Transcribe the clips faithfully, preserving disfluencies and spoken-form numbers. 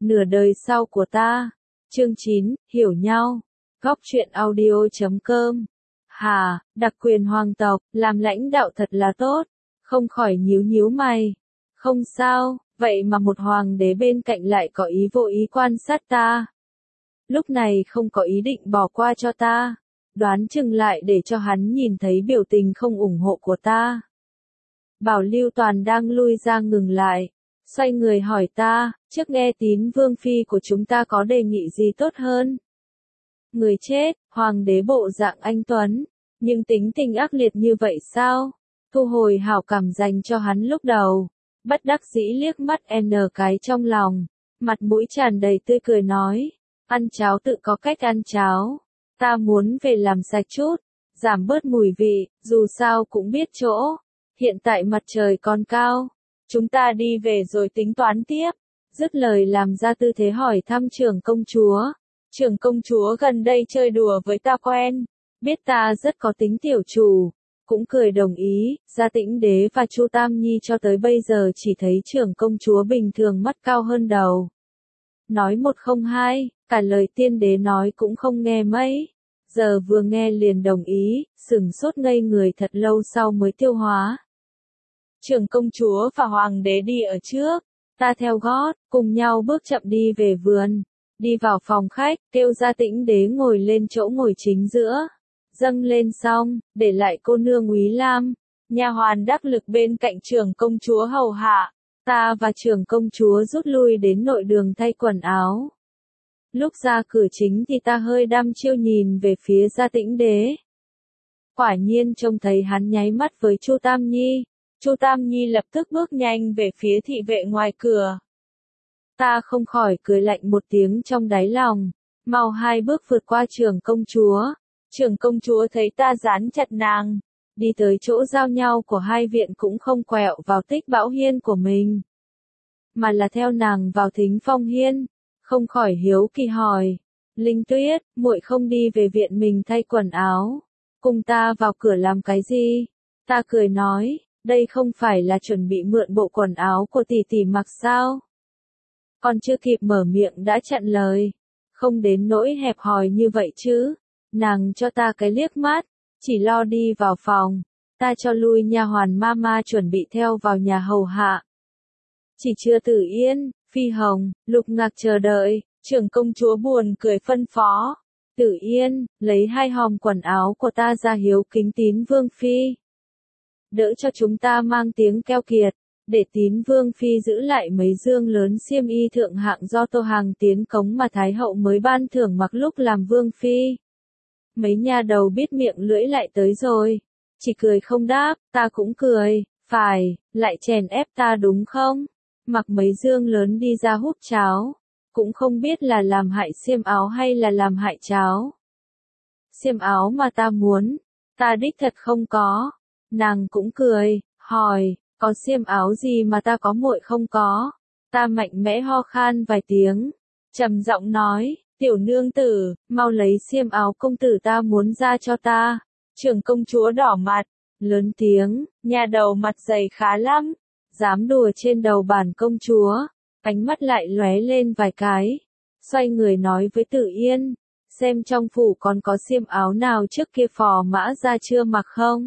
Nửa đời sau của ta. Chương chín, hiểu nhau. Góc truyện audio chấm com. Hà, đặc quyền hoàng tộc, làm lãnh đạo thật là tốt. Không khỏi nhíu nhíu mày. Không sao, vậy mà một hoàng đế bên cạnh lại có ý vô ý quan sát ta. Lúc này không có ý định bỏ qua cho ta. Đoán chừng lại để cho hắn nhìn thấy biểu tình không ủng hộ của ta. Bảo Lưu Toàn đang lui ra ngừng lại. Xoay người hỏi ta, trước nghe tín vương phi của chúng ta có đề nghị gì tốt hơn? Người chết, hoàng đế bộ dạng anh tuấn, nhưng tính tình ác liệt như vậy sao? Thu hồi hảo cảm dành cho hắn lúc đầu, bất đắc dĩ liếc mắt n cái trong lòng, mặt mũi tràn đầy tươi cười nói, ăn cháo tự có cách ăn cháo, ta muốn về làm sạch chút, giảm bớt mùi vị, dù sao cũng biết chỗ, hiện tại mặt trời còn cao. Chúng ta đi về rồi tính toán tiếp. Dứt lời làm ra tư thế hỏi thăm trưởng công chúa. Trưởng công chúa gần đây chơi đùa với ta quen. Biết ta rất có tính tiểu chủ. Cũng cười đồng ý. Gia Tĩnh Đế và Chu Tam Nhi cho tới bây giờ chỉ thấy trưởng công chúa bình thường mắt cao hơn đầu. Nói một không hai. Cả lời tiên đế nói cũng không nghe mấy. Giờ vừa nghe liền đồng ý. Sửng sốt ngây người thật lâu sau mới tiêu hóa. Trưởng công chúa và hoàng đế đi ở trước, ta theo gót, cùng nhau bước chậm đi về vườn, đi vào phòng khách, kêu Gia Tĩnh Đế ngồi lên chỗ ngồi chính giữa, dâng lên xong, để lại cô nương Úy Lam, nha hoàn đắc lực bên cạnh trưởng công chúa hầu hạ, ta và trưởng công chúa rút lui đến nội đường thay quần áo. Lúc ra cửa chính thì ta hơi đăm chiêu nhìn về phía Gia Tĩnh Đế. Quả nhiên trông thấy hắn nháy mắt với Chu Tam Nhi. Chu Tam Nhi lập tức bước nhanh về phía thị vệ ngoài cửa. Ta không khỏi cười lạnh một tiếng trong đáy lòng, mau hai bước vượt qua trưởng công chúa. Trưởng công chúa thấy ta dán chặt nàng, đi tới chỗ giao nhau của hai viện cũng không quẹo vào Tích Bão Hiên của mình, mà là theo nàng vào Thính Phong Hiên, không khỏi hiếu kỳ hỏi, Linh Tuyết, muội không đi về viện mình thay quần áo, cùng ta vào cửa làm cái gì? Ta cười nói, đây không phải là chuẩn bị mượn bộ quần áo của tỷ tỷ mặc sao? Còn chưa kịp mở miệng đã chặn lời. Không đến nỗi hẹp hòi như vậy chứ. Nàng cho ta cái liếc mắt, chỉ lo đi vào phòng. Ta cho lui nha hoàn mama chuẩn bị theo vào nhà hầu hạ. Chỉ chưa Tử Yên, Phi Hồng, Lục Ngạc chờ đợi, trưởng công chúa buồn cười phân phó. Tử Yên, lấy hai hòm quần áo của ta ra hiếu kính tín vương phi. Đỡ cho chúng ta mang tiếng keo kiệt, để tín vương phi giữ lại mấy dương lớn xiêm y thượng hạng do Tô Hàng tiến cống mà Thái hậu mới ban thưởng mặc lúc làm vương phi. Mấy nha đầu biết miệng lưỡi lại tới rồi, chỉ cười không đáp, ta cũng cười, phải, lại chèn ép ta đúng không? Mặc mấy dương lớn đi ra hút cháo, cũng không biết là làm hại xiêm áo hay là làm hại cháo. Xiêm áo mà ta muốn, ta đích thật không có. Nàng cũng cười, hỏi, có xiêm áo gì mà ta có muội không có? Ta mạnh mẽ ho khan vài tiếng, trầm giọng nói, tiểu nương tử, mau lấy xiêm áo công tử ta muốn ra cho ta. Trưởng công chúa đỏ mặt, lớn tiếng, nhà đầu mặt dày khá lắm, dám đùa trên đầu bản công chúa, ánh mắt lại lóe lên vài cái, xoay người nói với Tử Yên, xem trong phủ còn có xiêm áo nào trước kia phò mã ra chưa mặc không?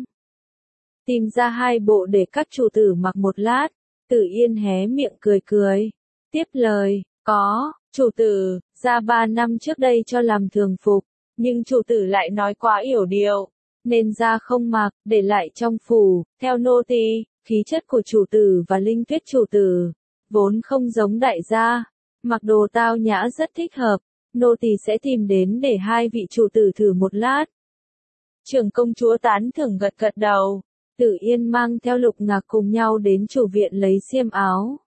Tìm ra hai bộ để các chủ tử mặc một lát, Tử Yên hé miệng cười cười, tiếp lời, có, chủ tử, ra ba năm trước đây cho làm thường phục, nhưng chủ tử lại nói quá yểu điệu, nên ra không mặc, để lại trong phủ, theo nô tỳ, khí chất của chủ tử và Linh Tuyết chủ tử, vốn không giống đại gia, mặc đồ tao nhã rất thích hợp, nô tỳ sẽ tìm đến để hai vị chủ tử thử một lát. Trưởng công chúa tán thưởng gật gật đầu. Tử Yên mang theo Lục Ngạc cùng nhau đến chủ viện lấy xiêm áo.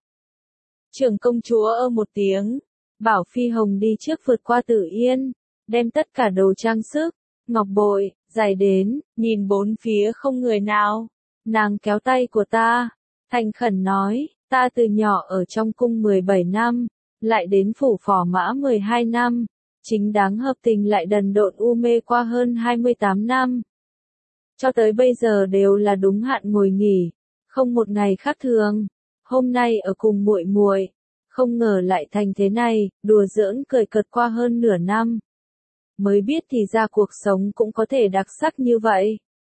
Trưởng công chúa ơ một tiếng, bảo Phi Hồng đi trước vượt qua Tử Yên, đem tất cả đồ trang sức, ngọc bội, giày đến, nhìn bốn phía không người nào. Nàng kéo tay của ta, thành khẩn nói, ta từ nhỏ ở trong cung mười bảy năm, lại đến phủ phò mã mười hai năm, chính đáng hợp tình lại đần độn u mê qua hơn hai mươi tám năm. Cho tới bây giờ đều là đúng hạn ngồi nghỉ, không một ngày khác thường. Hôm nay ở cùng muội muội, Không ngờ lại thành thế này, đùa giỡn cười cợt qua hơn nửa năm. Mới biết thì ra cuộc sống cũng có thể đặc sắc như vậy.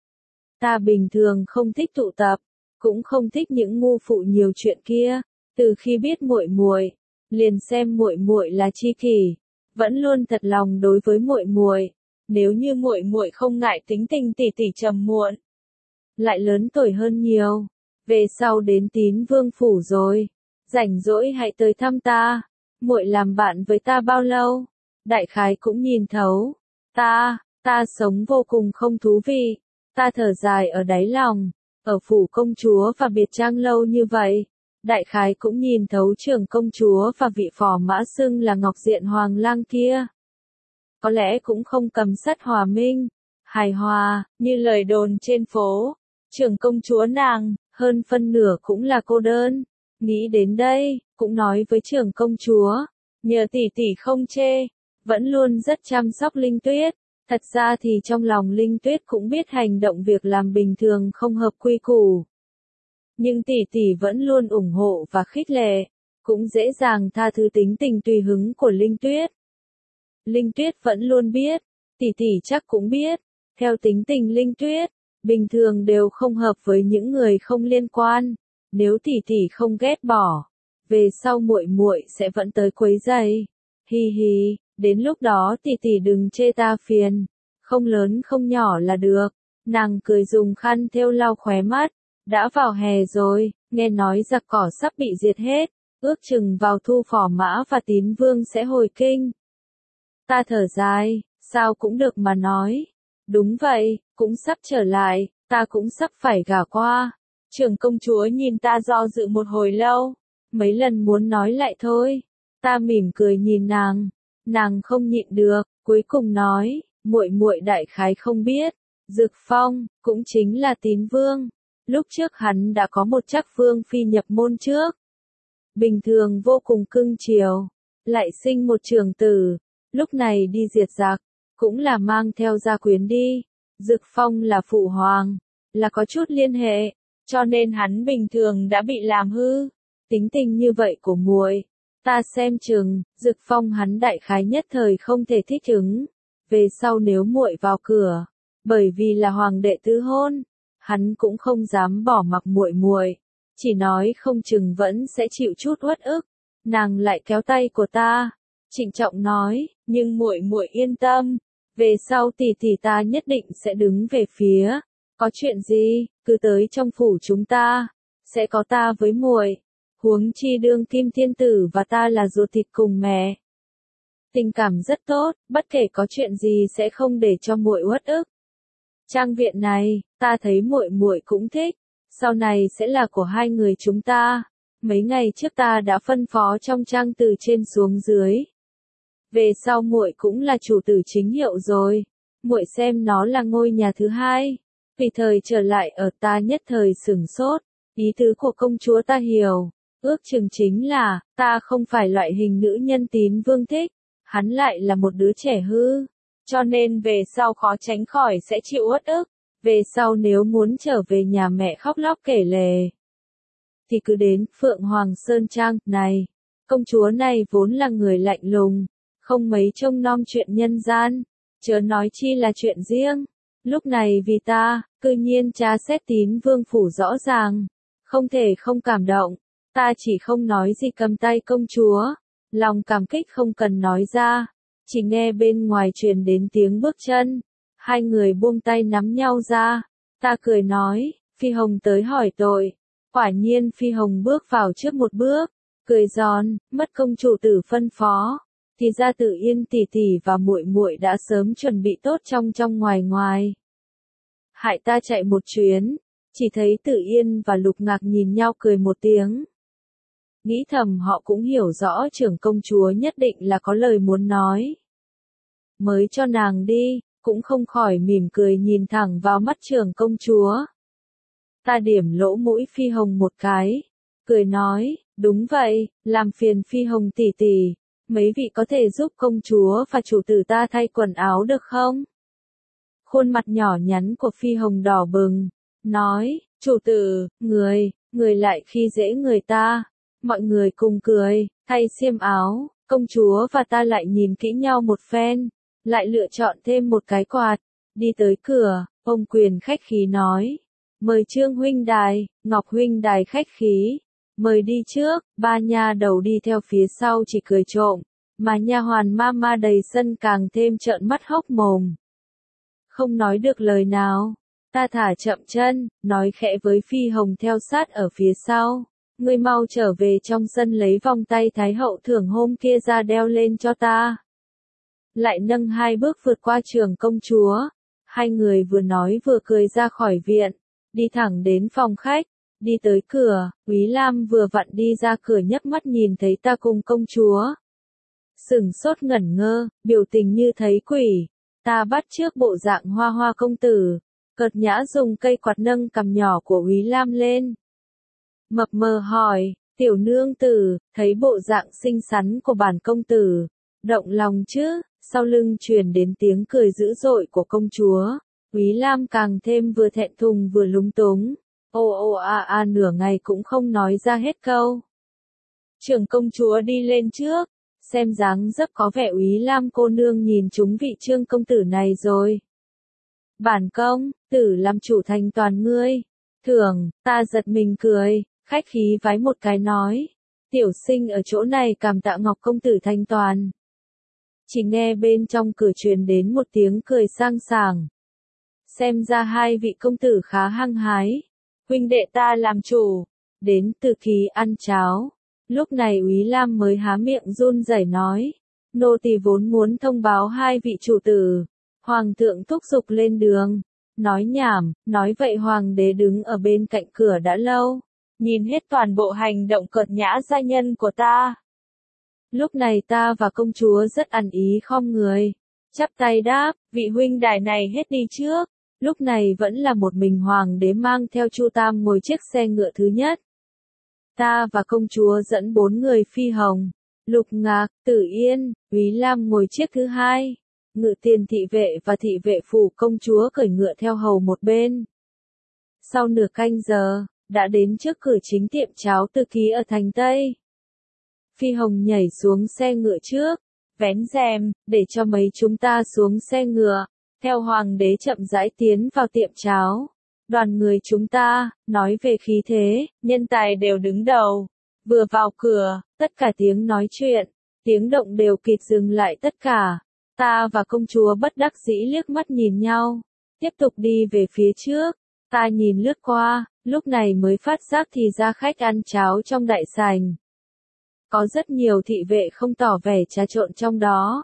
Ta bình thường không thích tụ tập, cũng không thích những ngu phụ nhiều chuyện kia. Từ khi biết muội muội, liền xem muội muội là tri kỷ, vẫn luôn thật lòng đối với muội muội. Nếu như muội muội không ngại tính tình tỉ tỉ trầm muộn, lại lớn tuổi hơn nhiều, về sau đến Tín Vương phủ rồi, rảnh rỗi hãy tới thăm ta. Muội làm bạn với ta bao lâu? Đại khái cũng nhìn thấu. Ta, ta sống vô cùng không thú vị. Ta thở dài ở đáy lòng, ở phủ công chúa và biệt trang lâu như vậy. Đại khái cũng nhìn thấu trưởng công chúa và vị phò mã xưng là Ngọc Diện Hoàng lang kia. Có lẽ cũng không cầm sắt hòa minh, hài hòa, như lời đồn trên phố. Trưởng công chúa nàng, hơn phân nửa cũng là cô đơn. Nghĩ đến đây, cũng nói với trưởng công chúa, nhờ tỷ tỷ không chê, vẫn luôn rất chăm sóc Linh Tuyết. Thật ra thì trong lòng Linh Tuyết cũng biết hành động việc làm bình thường không hợp quy củ. Nhưng tỷ tỷ vẫn luôn ủng hộ và khích lệ, cũng dễ dàng tha thứ tính tình tùy hứng của Linh Tuyết. Linh Tuyết vẫn luôn biết, tỷ tỷ chắc cũng biết, theo tính tình Linh Tuyết, bình thường đều không hợp với những người không liên quan. Nếu tỷ tỷ không ghét bỏ, về sau muội muội sẽ vẫn tới quấy rầy. Hi hi, đến lúc đó tỷ tỷ đừng chê ta phiền, không lớn không nhỏ là được. Nàng cười dùng khăn thêu lau khóe mắt. Đã vào hè rồi, nghe nói giặc cỏ sắp bị diệt hết, ước chừng vào thu phò mã và Tín Vương sẽ hồi kinh. Ta thở dài, sao cũng được mà nói. Đúng vậy, cũng sắp trở lại, ta cũng sắp phải gả qua. Trưởng công chúa nhìn ta do dự một hồi lâu, mấy lần muốn nói lại thôi. Ta mỉm cười nhìn nàng, nàng không nhịn được, cuối cùng nói, muội muội đại khái không biết, Dực Phong cũng chính là Tín Vương. Lúc trước hắn đã có một trắc vương phi nhập môn trước. Bình thường vô cùng cưng chiều, lại sinh một trưởng tử, lúc này đi diệt giặc, cũng là mang theo gia quyến đi. Dực Phong là phụ hoàng, là có chút liên hệ, cho nên hắn bình thường đã bị làm hư. Tính tình như vậy của muội, ta xem chừng, Dực Phong hắn đại khái nhất thời không thể thích ứng. Về sau nếu muội vào cửa, bởi vì là hoàng đệ tứ hôn, hắn cũng không dám bỏ mặc muội muội, chỉ nói không chừng vẫn sẽ chịu chút uất ức. Nàng lại kéo tay của ta, trịnh trọng nói, nhưng muội muội yên tâm, về sau tỷ tỷ ta nhất định sẽ đứng về phía. Có chuyện gì, cứ tới trong phủ chúng ta, sẽ có ta với muội. Huống chi đương kim thiên tử và ta là ruột thịt cùng mẹ. Tình cảm rất tốt, bất kể có chuyện gì sẽ không để cho muội uất ức. Trang viện này, ta thấy muội muội cũng thích, sau này sẽ là của hai người chúng ta. Mấy ngày trước ta đã phân phó trong trang từ trên xuống dưới. Về sau muội cũng là chủ tử chính hiệu rồi, muội xem nó là ngôi nhà thứ hai. Vì thời trở lại ở ta nhất thời sửng sốt, ý tứ của công chúa ta hiểu, ước chừng chính là, ta không phải loại hình nữ nhân Tín Vương thích, hắn lại là một đứa trẻ hư. Cho nên về sau khó tránh khỏi sẽ chịu uất ức, về sau nếu muốn trở về nhà mẹ khóc lóc kể lể, thì cứ đến Phượng Hoàng Sơn Trang này. Công chúa này vốn là người lạnh lùng, không mấy trông nom chuyện nhân gian, chớ nói chi là chuyện riêng. Lúc này vì ta, cư nhiên tra xét Tín Vương phủ rõ ràng, không thể không cảm động. Ta chỉ không nói gì cầm tay công chúa, lòng cảm kích không cần nói ra. Chỉ nghe bên ngoài truyền đến tiếng bước chân, hai người buông tay nắm nhau ra. Ta cười nói, Phi Hồng tới hỏi tội. Quả nhiên Phi Hồng bước vào trước một bước, cười giòn, mất công chủ tử phân phó, thì ra Tử Yên tỷ tỷ và muội muội đã sớm chuẩn bị tốt trong trong ngoài ngoài. Hại ta chạy một chuyến, chỉ thấy Tử Yên và Lục Ngạc nhìn nhau cười một tiếng. Nghĩ thầm họ cũng hiểu rõ trưởng công chúa nhất định là có lời muốn nói. Mới cho nàng đi, cũng không khỏi mỉm cười nhìn thẳng vào mắt trưởng công chúa. Ta điểm lỗ mũi Phi Hồng một cái, cười nói, đúng vậy, làm phiền Phi Hồng tỷ tỷ, mấy vị có thể giúp công chúa và chủ tử ta thay quần áo được không? Khuôn mặt nhỏ nhắn của Phi Hồng đỏ bừng, nói, chủ tử, người, người lại khi dễ người ta, mọi người cùng cười, Thay xiêm áo, công chúa và ta lại nhìn kỹ nhau một phen, lại lựa chọn thêm một cái quạt, đi tới cửa, ông Quyền khách khí nói, mời Trương huynh đài, Ngọc huynh đài khách khí, mời đi trước, ba nha đầu đi theo phía sau chỉ cười trộm, mà nha hoàn Mama đầy sân càng thêm trợn mắt hốc mồm. Không nói được lời nào, ta thả chậm chân, nói khẽ với Phi Hồng theo sát ở phía sau. Ngươi mau trở về trong sân lấy vòng tay Thái hậu thưởng hôm kia ra đeo lên cho ta. Lại nâng hai bước vượt qua trường công chúa. Hai người vừa nói vừa cười ra khỏi viện, đi thẳng đến phòng khách, đi tới cửa, Úy Lam vừa vặn đi ra cửa nhấc mắt nhìn thấy ta cùng công chúa. Sửng sốt ngẩn ngơ, biểu tình như thấy quỷ, ta bắt chước bộ dạng Hoa Hoa công tử, cợt nhã dùng cây quạt nâng cằm nhỏ của Úy Lam lên. Mập mờ hỏi, tiểu nương tử, thấy bộ dạng xinh xắn của bản công tử, động lòng chứ, sau lưng truyền đến tiếng cười dữ dội của công chúa, Úy Lam càng thêm vừa thẹn thùng vừa lúng túng, ô ô a a nửa ngày cũng không nói ra hết câu. Trưởng công chúa đi lên trước, xem dáng dấp có vẻ Úy Lam cô nương nhìn trúng vị Trương công tử này rồi. Bản công tử làm chủ thành toàn ngươi. Thưởng, ta giật mình cười, khách khí vái một cái nói, tiểu sinh ở chỗ này cảm tạ Ngọc công tử thanh toàn. Chỉ nghe bên trong cửa truyền đến một tiếng cười sang sảng. Xem ra hai vị công tử khá hăng hái. Huynh đệ ta làm chủ. Đến Từ Kỳ ăn cháo. Lúc này Úy Lam mới há miệng run rẩy nói. Nô tỳ vốn muốn thông báo hai vị chủ tử. Hoàng thượng thúc giục lên đường. Nói nhảm, nói vậy hoàng đế đứng ở bên cạnh cửa đã lâu. Nhìn hết toàn bộ hành động cợt nhã gia nhân của ta. Lúc này ta và công chúa rất ăn ý khom người. Chắp tay đáp, vị huynh đài này hết đi trước. Lúc này vẫn là một mình hoàng đế mang theo Chu Tam ngồi chiếc xe ngựa thứ nhất. Ta và công chúa dẫn bốn người Phi Hồng, Lục Ngạc, Tử Yên, Úy Lam ngồi chiếc thứ hai. Ngự tiền thị vệ và thị vệ phủ công chúa cởi ngựa theo hầu một bên. Sau nửa canh giờ, đã đến trước cửa chính tiệm cháo Từ Ký ở thành Tây. Phi Hồng nhảy xuống xe ngựa trước, vén rèm, để cho mấy chúng ta xuống xe ngựa, theo hoàng đế chậm rãi tiến vào tiệm cháo. Đoàn người chúng ta, nói về khí thế, nhân tài đều đứng đầu. Vừa vào cửa, tất cả tiếng nói chuyện, tiếng động đều kịp dừng lại tất cả. Ta và công chúa bất đắc dĩ liếc mắt nhìn nhau, tiếp tục đi về phía trước. Ta nhìn lướt qua, lúc này mới phát giác thì ra khách ăn cháo trong đại sảnh. Có rất nhiều thị vệ không tỏ vẻ trà trộn trong đó.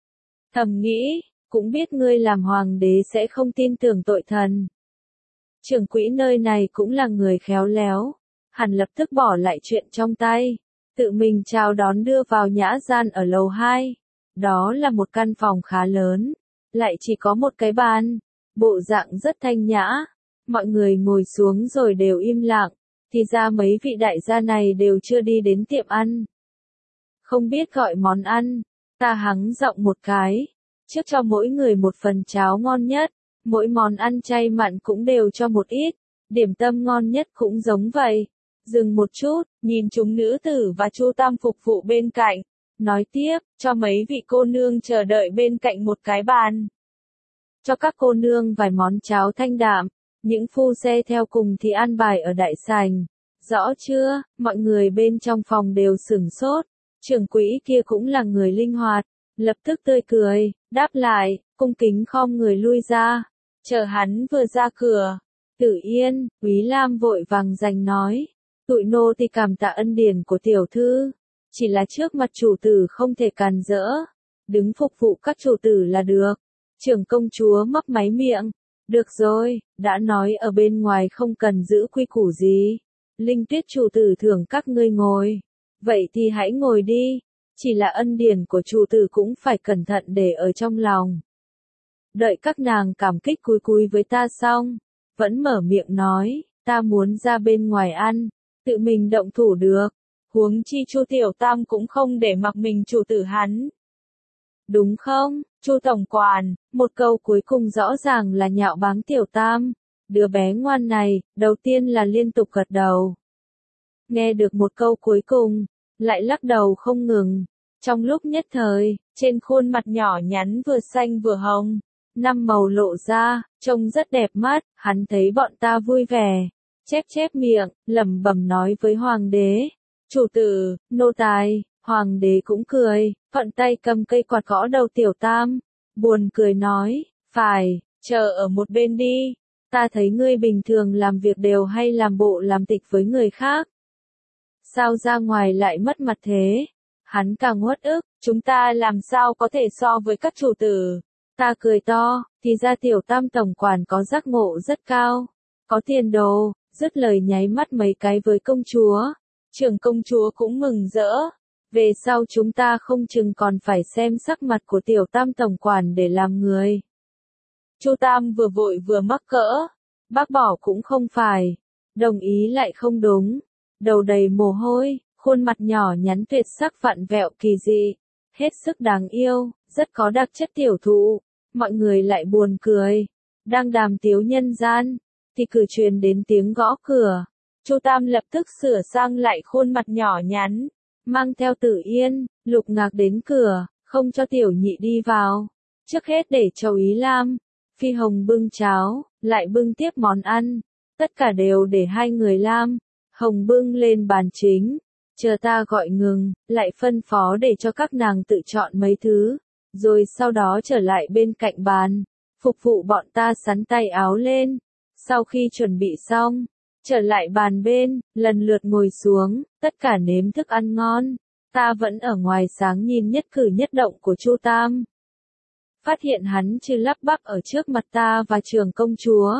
Thầm nghĩ, cũng biết ngươi làm hoàng đế sẽ không tin tưởng tội thần. Trưởng quỹ nơi này cũng là người khéo léo, hẳn lập tức bỏ lại chuyện trong tay, tự mình chào đón đưa vào nhã gian ở lầu hai. Đó là một căn phòng khá lớn, lại chỉ có một cái bàn, bộ dạng rất thanh nhã. Mọi người ngồi xuống rồi đều im lặng, thì ra mấy vị đại gia này đều chưa đi đến tiệm ăn. Không biết gọi món ăn, ta hắng giọng một cái, trước cho mỗi người một phần cháo ngon nhất, mỗi món ăn chay mặn cũng đều cho một ít, điểm tâm ngon nhất cũng giống vậy. Dừng một chút, nhìn chúng nữ tử và Chu Tam phục vụ bên cạnh, nói tiếp, cho mấy vị cô nương chờ đợi bên cạnh một cái bàn. Cho các cô nương vài món cháo thanh đạm. Những phu xe theo cùng thì an bài ở đại sảnh. Rõ chưa, mọi người bên trong phòng đều sửng sốt. Trưởng quỹ kia cũng là người linh hoạt, lập tức tươi cười, đáp lại, cung kính khom người lui ra. Chờ hắn vừa ra cửa, Tử Yên, Úy Lam vội vàng giành nói, tụi nô thì cảm tạ ân điển của tiểu thư, chỉ là trước mặt chủ tử không thể càn rỡ, đứng phục vụ các chủ tử là được. Trưởng công chúa mấp máy miệng. Được rồi, đã nói ở bên ngoài không cần giữ quy củ gì. Linh Tuyết chủ tử thưởng các ngươi ngồi. Vậy thì hãy ngồi đi. Chỉ là ân điển của chủ tử cũng phải cẩn thận để ở trong lòng. Đợi các nàng cảm kích cúi cúi với ta xong, vẫn mở miệng nói, ta muốn ra bên ngoài ăn, tự mình động thủ được. Huống chi Chu Tiểu Tam cũng không để mặc mình chủ tử hắn. Đúng không, Chu tổng quản, một câu cuối cùng rõ ràng là nhạo báng Tiểu Tam. Đứa bé ngoan này, đầu tiên là liên tục gật đầu. Nghe được một câu cuối cùng, lại lắc đầu không ngừng. Trong lúc nhất thời, trên khuôn mặt nhỏ nhắn vừa xanh vừa hồng, năm màu lộ ra, trông rất đẹp mắt, hắn thấy bọn ta vui vẻ, chép chép miệng, lẩm bẩm nói với hoàng đế, chủ tử, nô tài. Hoàng đế cũng cười, thuận tay cầm cây quạt gõ đầu Tiểu Tam, buồn cười nói, phải, chờ ở một bên đi, ta thấy ngươi bình thường làm việc đều hay làm bộ làm tịch với người khác. Sao ra ngoài lại mất mặt thế? Hắn càng uất ức, chúng ta làm sao có thể so với các chủ tử. Ta cười to, thì ra Tiểu Tam tổng quản có giác ngộ rất cao, có tiền đồ, dứt lời nháy mắt mấy cái với công chúa. Trưởng công chúa cũng mừng rỡ. Về sau chúng ta không chừng còn phải xem sắc mặt của Tiểu Tam tổng quản để làm người. Chu Tam vừa vội vừa mắc cỡ, bác bỏ cũng không phải, đồng ý lại không đúng, đầu đầy mồ hôi, khuôn mặt nhỏ nhắn tuyệt sắc vặn vẹo kỳ dị, hết sức đáng yêu, rất có đặc chất tiểu thụ, mọi người lại buồn cười, đang đàm tiếu nhân gian, thì cử truyền đến tiếng gõ cửa, Chu Tam lập tức sửa sang lại khuôn mặt nhỏ nhắn, mang theo Tử Yên, Lục Ngạc đến cửa, không cho tiểu nhị đi vào, trước hết để Châu Ý Lam, Phi Hồng bưng cháo, lại bưng tiếp món ăn, tất cả đều để hai người Lam, Hồng bưng lên bàn chính, chờ ta gọi ngừng, lại phân phó để cho các nàng tự chọn mấy thứ, rồi sau đó trở lại bên cạnh bàn, phục vụ bọn ta sắn tay áo lên, sau khi chuẩn bị xong, trở lại bàn bên, lần lượt ngồi xuống, tất cả nếm thức ăn ngon, ta vẫn ở ngoài sáng nhìn nhất cử nhất động của Chu Tam. Phát hiện hắn chưa lắp bắp ở trước mặt ta và trưởng công chúa.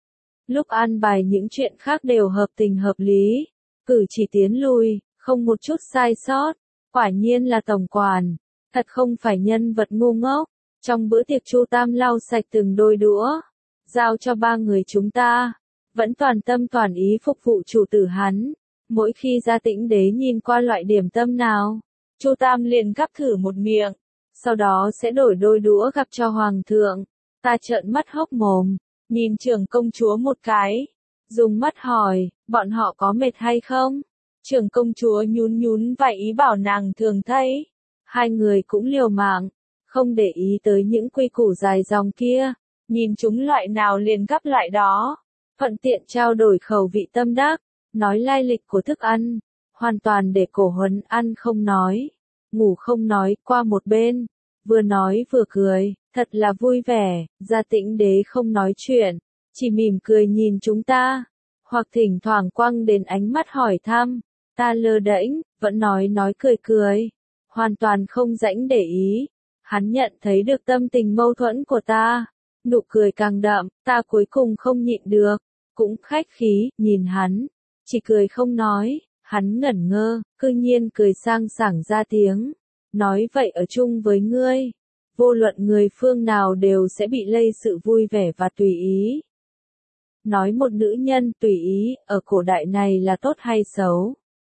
Lúc an bài những chuyện khác đều hợp tình hợp lý, cử chỉ tiến lùi, không một chút sai sót, quả nhiên là tổng quản, thật không phải nhân vật ngu ngốc. Trong bữa tiệc Chu Tam lau sạch từng đôi đũa, giao cho ba người chúng ta, vẫn toàn tâm toàn ý phục vụ chủ tử hắn. Mỗi khi ra Tĩnh Đế nhìn qua loại điểm tâm nào, Chu Tam liền gắp thử một miệng, sau đó sẽ đổi đôi đũa gắp cho hoàng thượng. Ta trợn mắt hốc mồm, nhìn trưởng công chúa một cái, dùng mắt hỏi, bọn họ có mệt hay không? Trưởng công chúa nhún nhún vai ý bảo nàng thường thấy. Hai người cũng liều mạng, không để ý tới những quy củ dài dòng kia, nhìn chúng loại nào liền gắp loại đó, thuận tiện trao đổi khẩu vị tâm đắc, nói lai lịch của thức ăn, hoàn toàn để Cổ Huấn ăn không nói, ngủ không nói, qua một bên, vừa nói vừa cười, thật là vui vẻ. Gia Tĩnh Đế không nói chuyện, chỉ mỉm cười nhìn chúng ta, hoặc thỉnh thoảng quăng đến ánh mắt hỏi thăm, ta lơ đễnh, vẫn nói nói cười cười, hoàn toàn không rãnh để ý. Hắn nhận thấy được tâm tình mâu thuẫn của ta, nụ cười càng đậm, ta cuối cùng không nhịn được, cũng khách khí, nhìn hắn, chỉ cười không nói, hắn ngẩn ngơ, cư nhiên cười sang sảng ra tiếng, nói vậy ở chung với ngươi, vô luận người phương nào đều sẽ bị lây sự vui vẻ và tùy ý. Nói một nữ nhân tùy ý, ở cổ đại này là tốt hay xấu?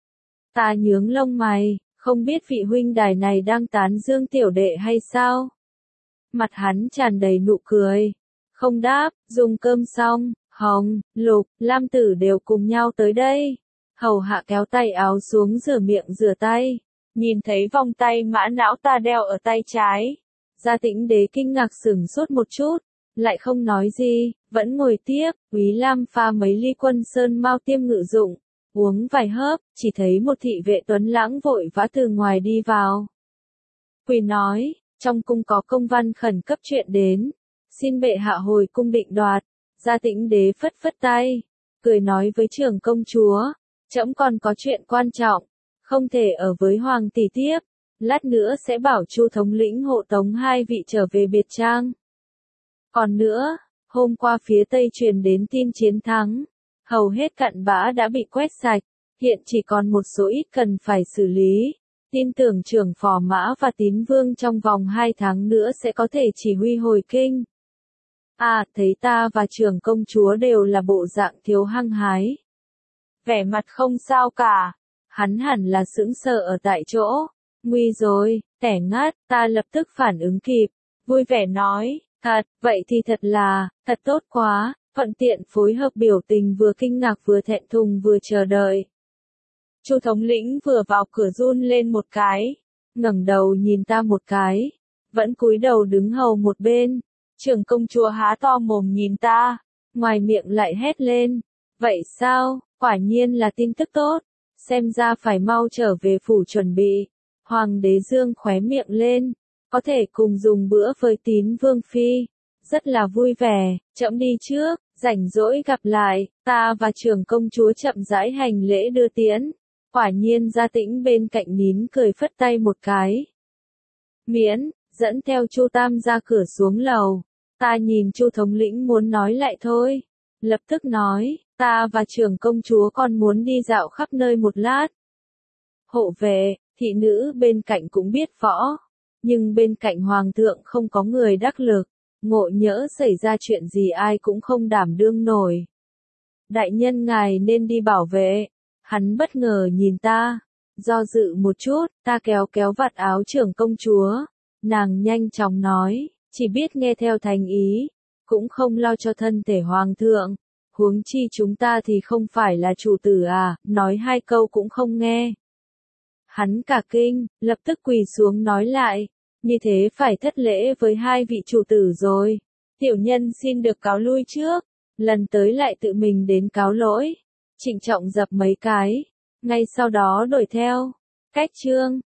Ta nhướng lông mày, không biết vị huynh đài này đang tán dương tiểu đệ hay sao? Mặt hắn tràn đầy nụ cười, không đáp, dùng cơm xong, Hồng, Lục, Lam Tử đều cùng nhau tới đây. Hầu hạ kéo tay áo xuống rửa miệng rửa tay, nhìn thấy vòng tay mã não ta đeo ở tay trái. Gia Tĩnh Đế kinh ngạc sửng sốt một chút, lại không nói gì, vẫn ngồi tiếp. Quý Lam pha mấy ly Quân Sơn Mao tiêm ngự dụng, uống vài hớp, chỉ thấy một thị vệ tuấn lãng vội vã từ ngoài đi vào. Quỳ nói, trong cung có công văn khẩn cấp chuyện đến, xin bệ hạ hồi cung định đoạt. Gia Tĩnh Đế phất phất tay, cười nói với trưởng công chúa, trẫm còn có chuyện quan trọng, không thể ở với hoàng tỷ tiếp, lát nữa sẽ bảo Chu thống lĩnh hộ tống hai vị trở về biệt trang. Còn nữa, hôm qua phía Tây truyền đến tin chiến thắng, hầu hết cặn bã đã bị quét sạch, hiện chỉ còn một số ít cần phải xử lý. Tin tưởng trưởng phò mã và tín vương trong vòng hai tháng nữa sẽ có thể chỉ huy hồi kinh. À, thấy ta và trưởng công chúa đều là bộ dạng thiếu hăng hái. Vẻ mặt không sao cả, hắn hẳn là sững sờ ở tại chỗ. Nguy rồi, tẻ ngắt, ta lập tức phản ứng kịp, vui vẻ nói, thật, vậy thì thật là, thật tốt quá, thuận tiện phối hợp biểu tình vừa kinh ngạc vừa thẹn thùng vừa chờ đợi. Chu thống lĩnh vừa vào cửa run lên một cái, ngẩng đầu nhìn ta một cái, vẫn cúi đầu đứng hầu một bên. Trưởng công chúa há to mồm nhìn ta, ngoài miệng lại hét lên, vậy sao, quả nhiên là tin tức tốt, xem ra phải mau trở về phủ chuẩn bị. Hoàng đế dương khóe miệng lên, có thể cùng dùng bữa với Tín Vương Phi, rất là vui vẻ, trẫm đi trước, rảnh rỗi gặp lại. Ta và trưởng công chúa chậm rãi hành lễ đưa tiễn. Quả nhiên Gia Tĩnh bên cạnh nín cười phất tay một cái. Miễn, dẫn theo Chu Tam ra cửa xuống lầu. Ta nhìn Chu thống lĩnh muốn nói lại thôi, lập tức nói, ta và trưởng công chúa còn muốn đi dạo khắp nơi một lát. Hộ vệ, thị nữ bên cạnh cũng biết võ, nhưng bên cạnh hoàng thượng không có người đắc lực, ngộ nhỡ xảy ra chuyện gì ai cũng không đảm đương nổi. Đại nhân ngài nên đi bảo vệ. Hắn bất ngờ nhìn ta, do dự một chút, ta kéo kéo vạt áo trưởng công chúa, nàng nhanh chóng nói, chỉ biết nghe theo thành ý, cũng không lo cho thân thể hoàng thượng, huống chi chúng ta thì không phải là chủ tử à, nói hai câu cũng không nghe. Hắn cả kinh, lập tức quỳ xuống nói lại, như thế phải thất lễ với hai vị chủ tử rồi, tiểu nhân xin được cáo lui trước, lần tới lại tự mình đến cáo lỗi. Trịnh trọng dập mấy cái, ngay sau đó đổi theo. Cách chương